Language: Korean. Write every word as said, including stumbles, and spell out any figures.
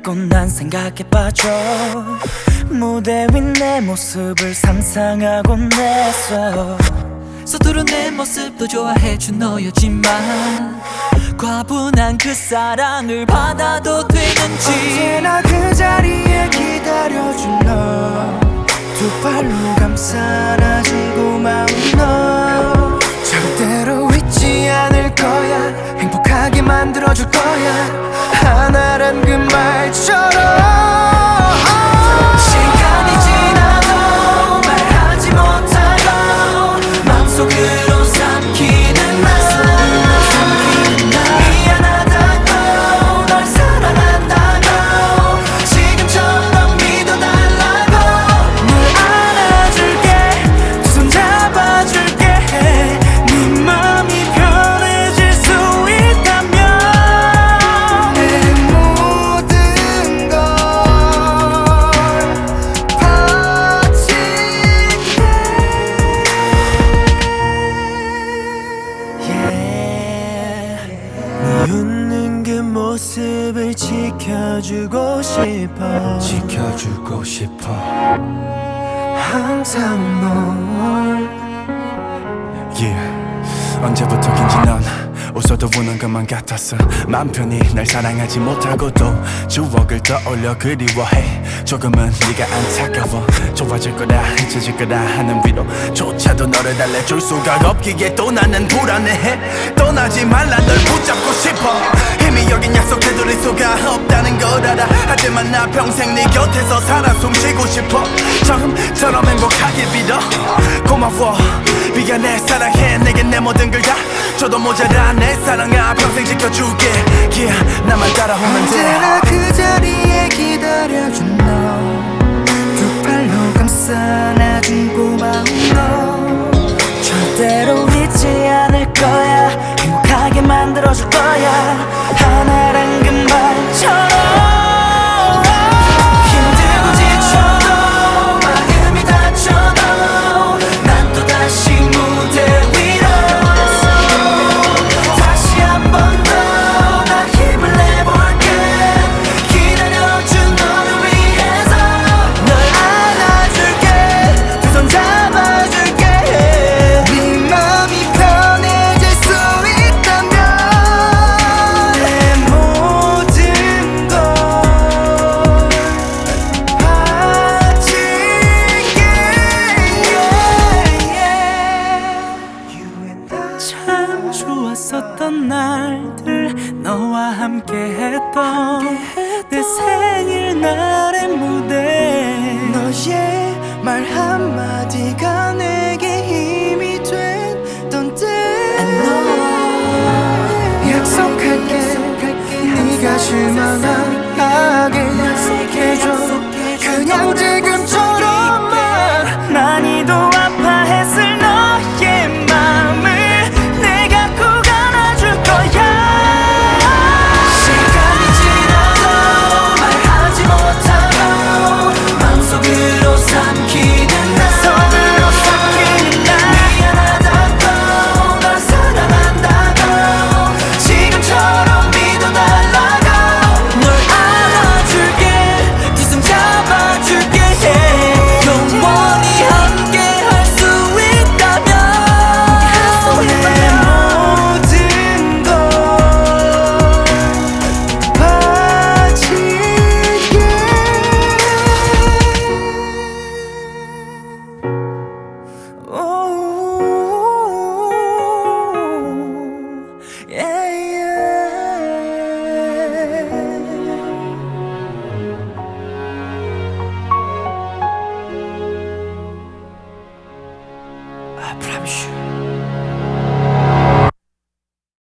자꾸 난 생각에 빠져. 무대 위 내 모습을 상상하곤 했어. 서투른 내 모습도 좋아해준 너였지만 과분한 그 사랑을 받아도 되는지. 언제나 그 자리에 기다려준 너, 두 팔로 감싸 안아준 고마운 너. 절대로 잊지 않을 거야, 행복하게 만들어줄 거야, 하나란 그 말처럼. 시간이 지나도 말하지 못하고 맘속으로 삼키는 나, 미안하다고 널 사랑한다고 지금처럼 믿어달라고. 널 안아줄게, 두 손 잡아줄게, 네 맘이 편해질 수 있다면 내 모든 걸 네 웃는 그 모습을 지켜주고 싶어, 지켜주고 싶어. 항상 널. Yeah. 언제부터인지 넌 웃어도 우는 것만 같았어. 맘 편히 날 사랑하지 못하고도 추억을 떠올려 그리워해. 조금은 네가 안타까워. 좋아질 거라 잊혀질 거라 하는 위로조차도 너를 달래줄 수가 없기에 또 나는 불안해해. 떠나지 말라 널 붙잡고 싶어. 이미 여긴 약속 되돌릴 수가 없다는 걸 알아. 하지만 나 평생 네 곁에서 살아 숨쉬고 싶어. 처음처럼 행복하길 빌어. 고마워 미안해 사랑해 내겐 내 모든 걸 다 줘도 모자라. 내 사랑아 평생 지켜줄게. Yeah 나만 따라오면 돼. 언제나 그 자리에 기다려준 너, 두 팔로 감싸 안아준 고마운 너. 절대로 잊지 않을 거야, 행복하게 만들어줄 거야, 하나란 그 말처럼. 힘들고 지쳐도 마음이 다쳐도 난 또다시 무대 위로 다시 한 번 더 난 힘을 내볼게. 기다려준 너를 위해서 널 안아줄게, 두 손 잡아줄게, 네 맘이 편해질 수 있다면 내 모든 걸 바칠게. 참 좋았었던 날들, 너와 함께했던 내 생일날의 무대. 너의 말 한마디가 내게 힘이 됐던 때. 약속할게, 네가 실망하게 약속해줘. 그냥